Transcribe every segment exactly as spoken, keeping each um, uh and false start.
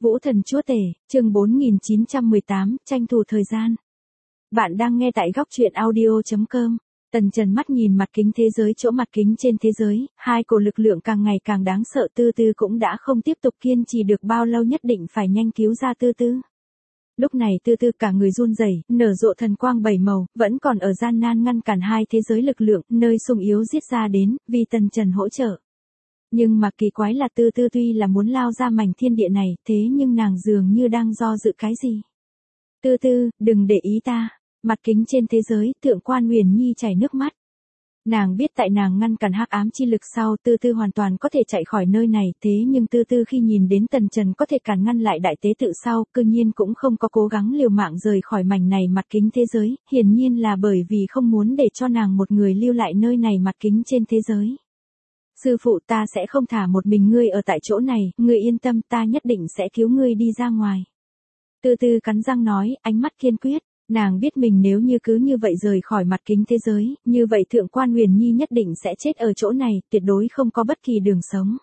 Vũ Thần Chúa Tể, chương bốn nghìn chín trăm mười tám, tranh thủ thời gian. Bạn đang nghe tại góc truyện audio chấm com. Tần Trần mắt nhìn mặt kính thế giới chỗ mặt kính trên thế giới, hai cổ lực lượng càng ngày càng đáng sợ. Tư Tư cũng đã không tiếp tục kiên trì được bao lâu, nhất định phải nhanh cứu ra Tư Tư. Lúc này Tư Tư cả người run rẩy, nở rộ thần quang bảy màu, vẫn còn ở gian nan ngăn cản hai thế giới lực lượng, nơi sung yếu giết ra đến, vì Tần Trần hỗ trợ. Nhưng mà kỳ quái là Tư Tư tuy là muốn lao ra mảnh thiên địa này, thế nhưng nàng dường như đang do dự cái gì. Tư Tư, đừng để ý ta. Mặt kính trên thế giới, Thượng Quan Huyền Nhi chảy nước mắt. Nàng biết tại nàng ngăn cản hắc ám chi lực sau, Tư Tư hoàn toàn có thể chạy khỏi nơi này, thế nhưng Tư Tư khi nhìn đến Tần Trần có thể cản ngăn lại đại tế tự sau, cư nhiên cũng không có cố gắng liều mạng rời khỏi mảnh này mặt kính thế giới, hiển nhiên là bởi vì không muốn để cho nàng một người lưu lại nơi này mặt kính trên thế giới. Sư phụ, ta sẽ không thả một mình ngươi ở tại chỗ này, ngươi yên tâm, ta nhất định sẽ cứu ngươi đi ra ngoài. Tư Tư cắn răng nói, ánh mắt kiên quyết. Nàng biết mình nếu như cứ như vậy rời khỏi mặt kính thế giới, như vậy Thượng Quan Huyền Nhi nhất định sẽ chết ở chỗ này, tuyệt đối không có bất kỳ đường sống.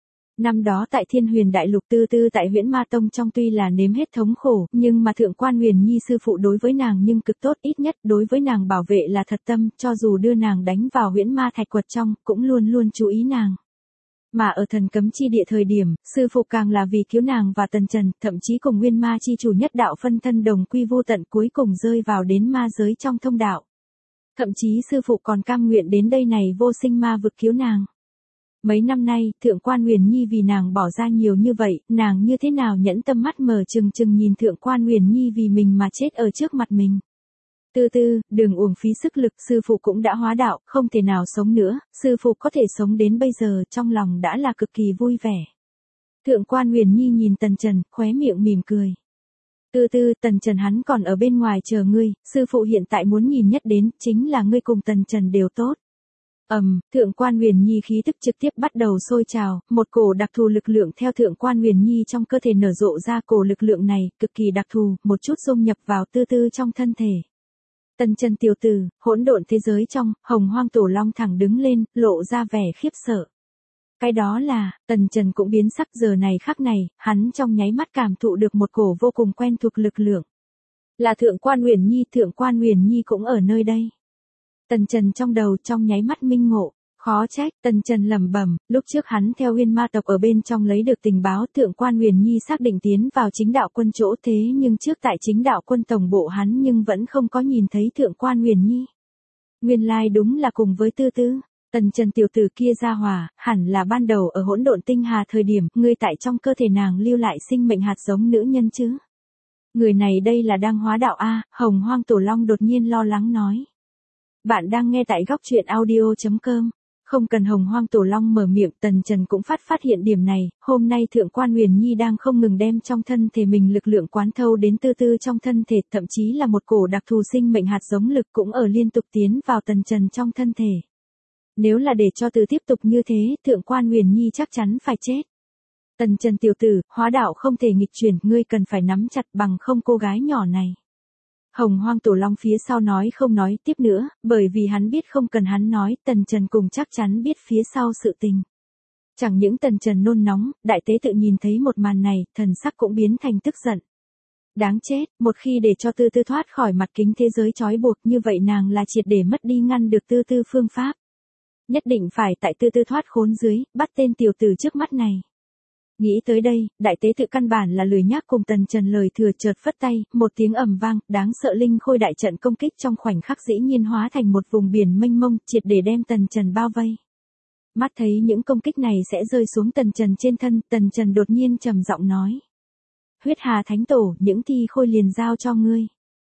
Năm đó tại Thiên Huyền Đại Lục, Tư Tư tại Huyễn Ma Tông trong tuy là nếm hết thống khổ, nhưng mà Thượng Quan Huyền Nhi sư phụ đối với nàng nhưng cực tốt, ít nhất đối với nàng bảo vệ là thật tâm, cho dù đưa nàng đánh vào Huyễn Ma Thạch Quật trong, cũng luôn luôn chú ý nàng. Mà ở thần cấm chi địa thời điểm, sư phụ càng là vì cứu nàng và Tần Trần, thậm chí cùng Nguyên Ma chi chủ nhất đạo phân thân đồng quy vô tận, cuối cùng rơi vào đến ma giới trong thông đạo. Thậm chí sư phụ còn cam nguyện đến đây này vô sinh ma vực cứu nàng. Mấy năm nay, Thượng Quan Huyền Nhi vì nàng bỏ ra nhiều như vậy, nàng như thế nào nhẫn tâm mắt mở trừng trừng nhìn Thượng Quan Huyền Nhi vì mình mà chết ở trước mặt mình. Tư Tư, đừng uổng phí sức lực, sư phụ cũng đã hóa đạo, không thể nào sống nữa, sư phụ có thể sống đến bây giờ, trong lòng đã là cực kỳ vui vẻ. Thượng Quan Huyền Nhi nhìn Tần Trần, khóe miệng mỉm cười. Tư Tư, Tần Trần hắn còn ở bên ngoài chờ ngươi, sư phụ hiện tại muốn nhìn nhất đến, chính là ngươi cùng Tần Trần đều tốt. Ầm, um, Thượng Quan Huyền Nhi khí tức trực tiếp bắt đầu sôi trào, một cổ đặc thù lực lượng theo Thượng Quan Huyền Nhi trong cơ thể nở rộ ra, cổ lực lượng này cực kỳ đặc thù, một chút dung nhập vào Tư Tư trong thân thể. Tần Trần tiểu tử, hỗn độn thế giới trong, Hồng Hoang Tổ Long thẳng đứng lên, lộ ra vẻ khiếp sợ. Cái đó là, Tần Trần cũng biến sắc, giờ này khắc này, hắn trong nháy mắt cảm thụ được một cổ vô cùng quen thuộc lực lượng. Là Thượng Quan Huyền Nhi, Thượng Quan Huyền Nhi cũng ở nơi đây. Tần Trần trong đầu trong nháy mắt minh ngộ. Khó trách, Tần Trần lẩm bẩm, lúc trước hắn theo Huyễn Ma tộc ở bên trong lấy được tình báo, Thượng Quan Huyền Nhi xác định tiến vào chính đạo quân chỗ, thế nhưng trước tại chính đạo quân tổng bộ hắn nhưng vẫn không có nhìn thấy Thượng Quan Huyền Nhi. Nguyên lai like đúng là cùng với Tư Tư. Tần Trần tiểu tử kia ra hòa, hẳn là ban đầu ở hỗn độn tinh hà thời điểm, ngươi tại trong cơ thể nàng lưu lại sinh mệnh hạt giống nữ nhân chứ. Người này đây là đang hóa đạo a, Hồng Hoang Tổ Long đột nhiên lo lắng nói. Bạn đang nghe tại góc truyện audio chấm com. Không cần Hồng Hoang Tổ Long mở miệng, Tần Trần cũng phát phát hiện điểm này, hôm nay Thượng Quan Huyền Nhi đang không ngừng đem trong thân thể mình lực lượng quán thâu đến Tư Tư trong thân thể, thậm chí là một cổ đặc thù sinh mệnh hạt giống lực cũng ở liên tục tiến vào Tần Trần trong thân thể. Nếu là để cho Tư tiếp tục như thế, Thượng Quan Huyền Nhi chắc chắn phải chết. Tần Trần tiểu tử, hóa đạo không thể nghịch chuyển, ngươi cần phải nắm chặt, bằng không cô gái nhỏ này. Hồng Hoang Tổ Long phía sau nói không nói tiếp nữa, bởi vì hắn biết không cần hắn nói, Tần Trần cùng chắc chắn biết phía sau sự tình. Chẳng những Tần Trần nôn nóng, đại tế tự nhìn thấy một màn này, thần sắc cũng biến thành tức giận. Đáng chết, một khi để cho Tư Tư thoát khỏi mặt kính thế giới trói buộc, như vậy nàng là triệt để mất đi ngăn được Tư Tư phương pháp. Nhất định phải tại Tư Tư thoát khốn dưới, bắt tên tiểu tử trước mắt này. Nghĩ tới đây, đại tế tự căn bản là lười nhác cùng Tần Trần lời thừa, chợt phất tay, một tiếng ầm vang, đáng sợ linh khôi đại trận công kích trong khoảnh khắc dĩ nhiên hóa thành một vùng biển mênh mông, triệt để đem Tần Trần bao vây. Mắt thấy những công kích này sẽ rơi xuống Tần Trần trên thân, Tần Trần đột nhiên trầm giọng nói. Huyết Hà Thánh Tổ, những thi khôi liền giao cho ngươi.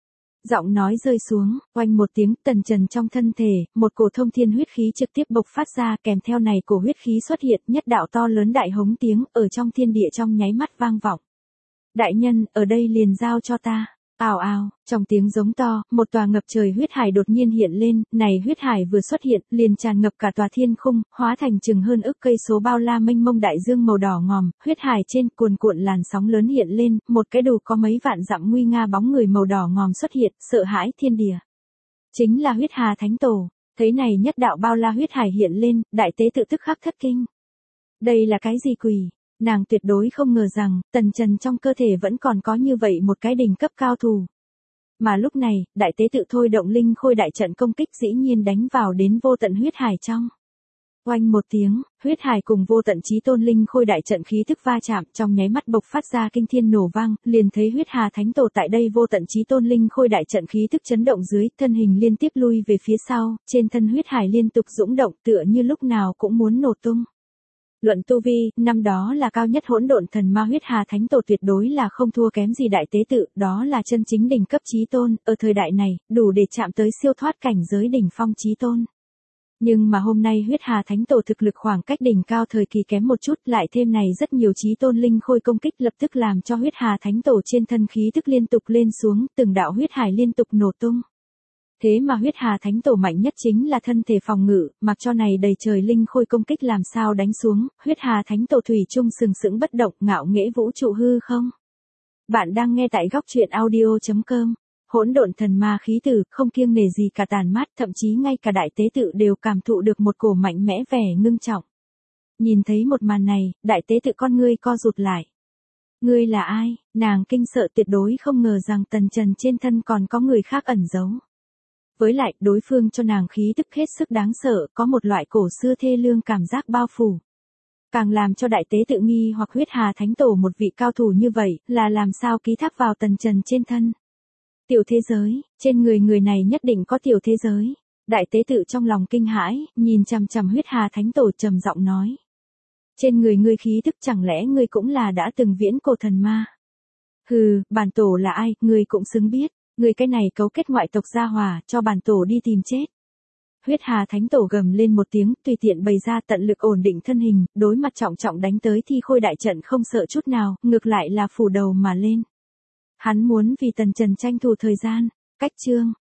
Giọng nói rơi xuống, oanh một tiếng, Tần Trần trong thân thể, một cổ thông thiên huyết khí trực tiếp bộc phát ra, kèm theo này cổ huyết khí xuất hiện, nhất đạo to lớn đại hống tiếng, ở trong thiên địa trong nháy mắt vang vọng. Đại nhân, ở đây liền giao cho ta. Ào ào, trong tiếng giống to, một tòa ngập trời huyết hải đột nhiên hiện lên, này huyết hải vừa xuất hiện, liền tràn ngập cả tòa thiên khung, hóa thành chừng hơn ức cây số bao la mênh mông đại dương màu đỏ ngòm, huyết hải trên cuồn cuộn làn sóng lớn hiện lên, một cái đủ có mấy vạn dặm nguy nga bóng người màu đỏ ngòm xuất hiện, sợ hãi thiên địa. Chính là Huyết Hà Thánh Tổ, thấy này nhất đạo bao la huyết hải hiện lên, đại tế tự tức khắc thất kinh. Đây là cái gì quỷ? Nàng tuyệt đối không ngờ rằng, Tần Trần trong cơ thể vẫn còn có như vậy một cái đỉnh cấp cao thủ. Mà lúc này, đại tế tự thôi động linh khôi đại trận công kích dĩ nhiên đánh vào đến vô tận huyết hải trong. Oanh một tiếng, huyết hải cùng vô tận chí tôn linh khôi đại trận khí thức va chạm, trong nháy mắt bộc phát ra kinh thiên nổ vang, liền thấy huyết hà thánh tổ tại đây vô tận chí tôn linh khôi đại trận khí thức chấn động dưới, thân hình liên tiếp lui về phía sau, trên thân huyết hải liên tục dũng động tựa như lúc nào cũng muốn nổ tung. Luận tu vi, năm đó là cao nhất hỗn độn thần ma huyết hà thánh tổ tuyệt đối là không thua kém gì đại tế tự, đó là chân chính đỉnh cấp chí tôn, ở thời đại này, đủ để chạm tới siêu thoát cảnh giới đỉnh phong chí tôn. Nhưng mà hôm nay huyết hà thánh tổ thực lực khoảng cách đỉnh cao thời kỳ kém một chút, lại thêm này rất nhiều chí tôn linh khôi công kích lập tức làm cho huyết hà thánh tổ trên thân khí tức liên tục lên xuống, từng đạo huyết hải liên tục nổ tung. Thế mà huyết hà thánh tổ mạnh nhất chính là thân thể phòng ngự, mặc cho này đầy trời linh khôi công kích làm sao đánh xuống, huyết hà thánh tổ thủy chung sừng sững bất động, ngạo nghễ vũ trụ hư không. Bạn đang nghe tại góc truyện audio chấm com. Hỗn độn thần ma khí tử, không kiêng nể gì cả tàn mát, thậm chí ngay cả đại tế tự đều cảm thụ được một cổ mạnh mẽ vẻ ngưng trọng. Nhìn thấy một màn này, đại tế tự con ngươi co rụt lại. Ngươi là ai? Nàng kinh sợ tuyệt đối không ngờ rằng Tần Trần trên thân còn có người khác ẩn giấu. Với lại, đối phương cho nàng khí tức hết sức đáng sợ, có một loại cổ xưa thê lương cảm giác bao phủ. Càng làm cho đại tế tự nghi hoặc huyết hà thánh tổ một vị cao thủ như vậy, là làm sao ký thác vào Tần Trần trên thân. Tiểu thế giới, trên người người này nhất định có tiểu thế giới. Đại tế tự trong lòng kinh hãi, nhìn chằm chằm huyết hà thánh tổ trầm giọng nói. Trên người ngươi khí thức chẳng lẽ ngươi cũng là đã từng viễn cổ thần ma? Hừ, bản tổ là ai, ngươi cũng xứng biết. Ngươi cái này cấu kết ngoại tộc gia hòa, cho bản tổ đi tìm chết. Huyết hà thánh tổ gầm lên một tiếng, tùy tiện bày ra tận lực ổn định thân hình, đối mặt trọng trọng đánh tới thi khôi đại trận không sợ chút nào, ngược lại là phủ đầu mà lên. Hắn muốn vì Tần Trần tranh thủ thời gian. Cách chương,